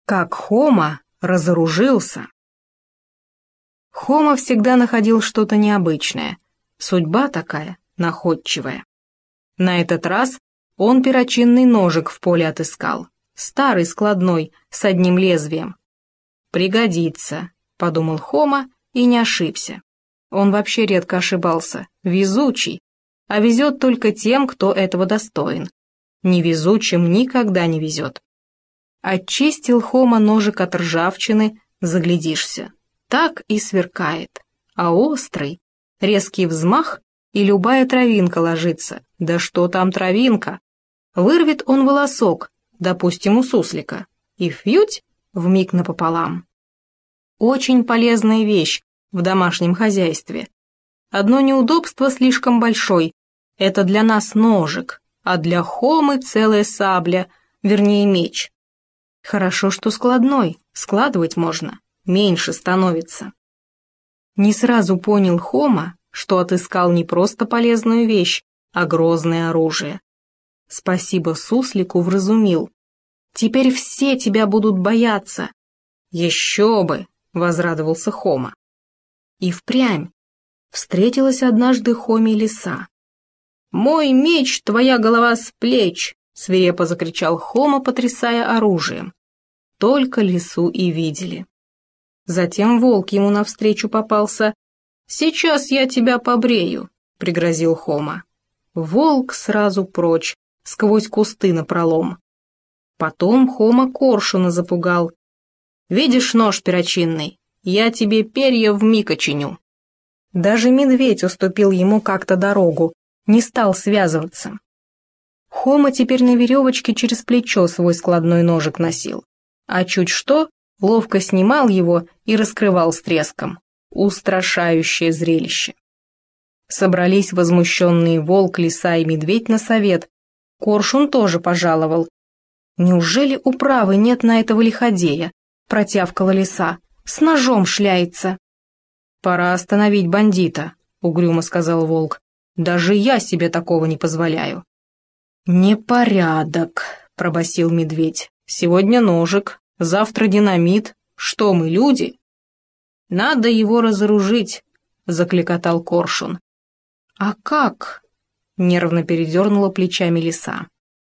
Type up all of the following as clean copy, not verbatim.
Как Хома разоружился. Хома всегда находил что-то необычное. Судьба такая, находчивая. На этот раз он перочинный ножик в поле отыскал. Старый, складной, с одним лезвием. «Пригодится», — подумал Хома и не ошибся. Он вообще редко ошибался, везучий, а везет только тем, кто этого достоин. Невезучим никогда не везет. Очистил Хома ножик от ржавчины, заглядишься. Так и сверкает. А острый, резкий взмах, и любая травинка ложится. Да что там травинка? Вырвет он волосок, допустим, у суслика, и фьють вмиг напополам. Очень полезная вещь в домашнем хозяйстве. Одно неудобство слишком большой. Это для нас ножик, а для Хомы целая сабля, вернее меч. Хорошо, что складной, складывать можно, меньше становится. Не сразу понял Хома, что отыскал не просто полезную вещь, а грозное оружие. Спасибо суслику вразумил. Теперь все тебя будут бояться. Еще бы, возрадовался Хома. И впрямь встретилась однажды Хоме лиса. «Мой меч, твоя голова с плеч!» — свирепо закричал Хома, потрясая оружием. Только лису и видели. Затем волк ему навстречу попался. «Сейчас я тебя побрею», — пригрозил Хома. Волк сразу прочь, сквозь кусты напролом. Потом Хома коршуна запугал. «Видишь нож перочинный? Я тебе перья вмиг очиню». Даже медведь уступил ему как-то дорогу, не стал связываться. Хома теперь на веревочке через плечо свой складной ножик носил, а чуть что, ловко снимал его и раскрывал с треском. Устрашающее зрелище. Собрались возмущенные волк, лиса и медведь на совет. Коршун тоже пожаловал. «Неужели управы нет на этого лиходея?» — протявкала лиса. «С ножом шляется». «Пора остановить бандита», — угрюмо сказал волк. «Даже я себе такого не позволяю». «Непорядок», — пробасил медведь. «Сегодня ножик, завтра динамит. Что мы, люди?» «Надо его разоружить», — закликотал коршун. «А как?» — нервно передернула плечами лиса.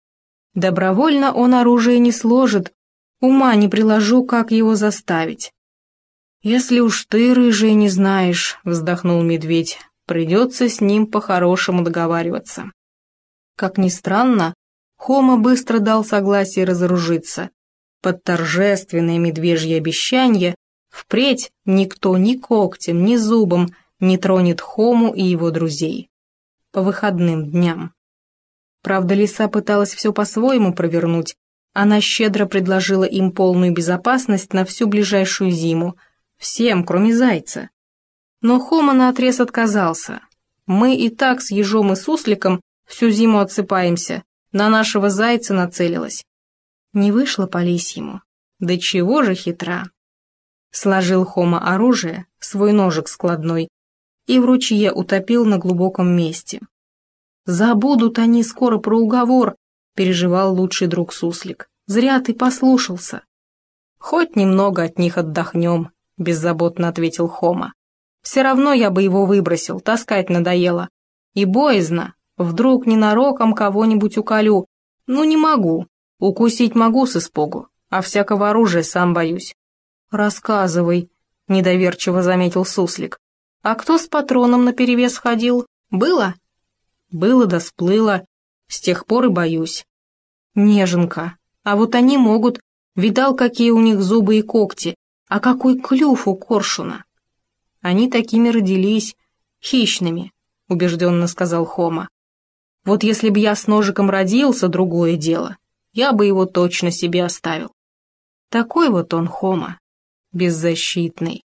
«Добровольно он оружие не сложит, ума не приложу, как его заставить». «Если уж ты, рыжая, не знаешь», — вздохнул медведь, — «придется с ним по-хорошему договариваться». Как ни странно, Хома быстро дал согласие разоружиться. Под торжественное медвежье обещание впредь никто ни когтем, ни зубом не тронет Хому и его друзей. По выходным дням. Правда, лиса пыталась все по-своему провернуть. Она щедро предложила им полную безопасность на всю ближайшую зиму, всем, кроме зайца. Но Хома наотрез отказался. «Мы и так с ежом и сусликом всю зиму отсыпаемся, на нашего зайца нацелилась». Не вышло по лисьему. Да чего же хитра. Сложил Хома оружие, свой ножик складной, и в ручье утопил на глубоком месте. «Забудут они скоро про уговор», — переживал лучший друг суслик. «Зря ты послушался». «Хоть немного от них отдохнем», — беззаботно ответил Хома. «Все равно я бы его выбросил, таскать надоело. И боязно, вдруг ненароком кого-нибудь уколю. Ну не могу, укусить могу с испугу, а всякого оружия сам боюсь». «Рассказывай», — недоверчиво заметил суслик. «А кто с патроном наперевес ходил? Было?» «Было да сплыло. С тех пор и боюсь». «Неженка, а вот они могут. Видал, какие у них зубы и когти, а какой клюв у коршуна». «Они такими родились, хищными», — убежденно сказал Хома. «Вот если бы я с ножиком родился, другое дело, я бы его точно себе оставил». Такой вот он, Хома, беззащитный.